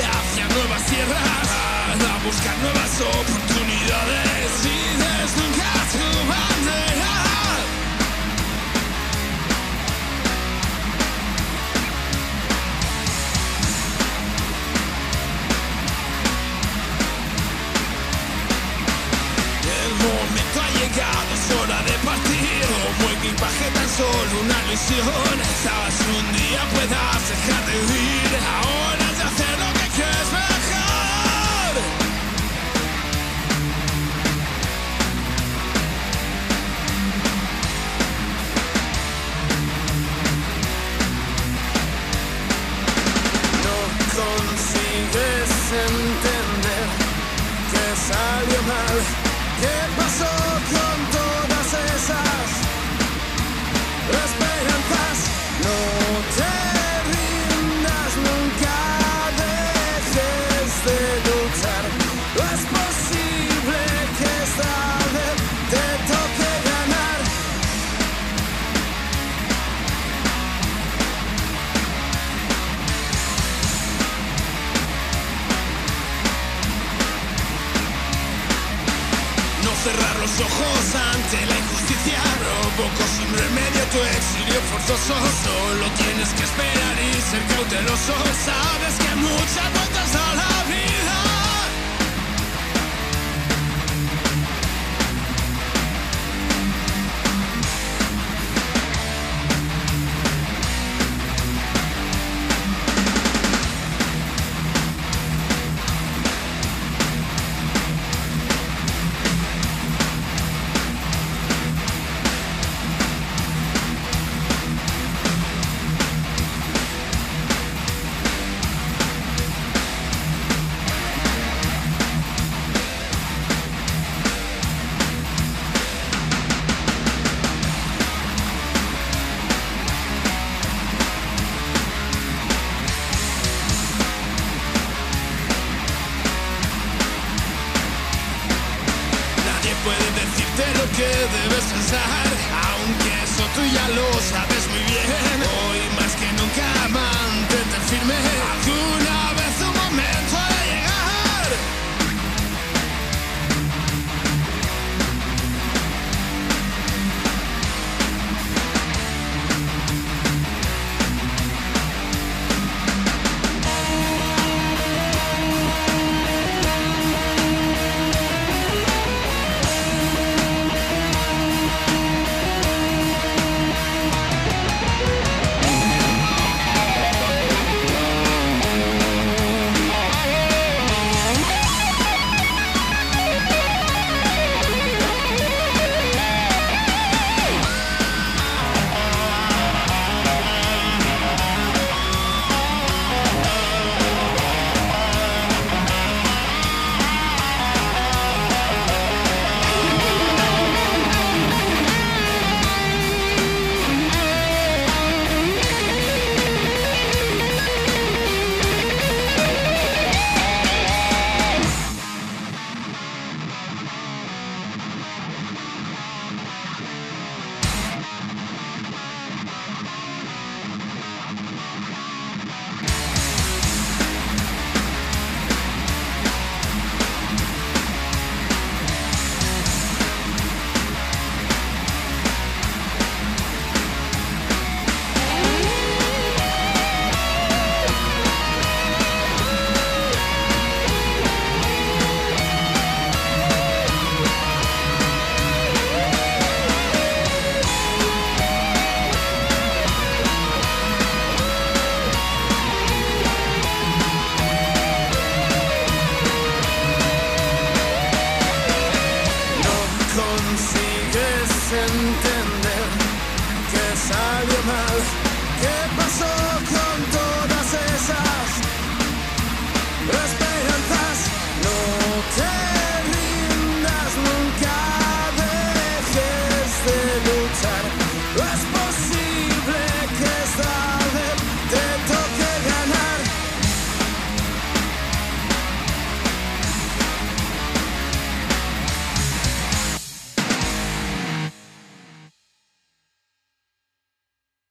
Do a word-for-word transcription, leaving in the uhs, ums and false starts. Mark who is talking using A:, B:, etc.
A: hacia nuevas tierras, a buscar nuevas oportunidades. Dices nunca tu bandera. El momento ha llegado, es hora de partir. Como equipaje tan solo una ilusión. Sabes un día puedas dejar de vivir. Ahora es de hacer lo que crees mejor. No consigues entender que salió mal. ¿Qué pasó con todas esas esperanzas? No te rindas, nunca dejes de luchar. No es posible que esta vez te toque ganar. No cerrar los ojos ante la injusticia. Provoco sin remedio tu exilio forzoso. Solo tienes que esperar y ser cauteloso. Sabes que hay muchas vueltas a la vida. Puede decirte lo que debes pensar, aunque eso tú ya lo sabes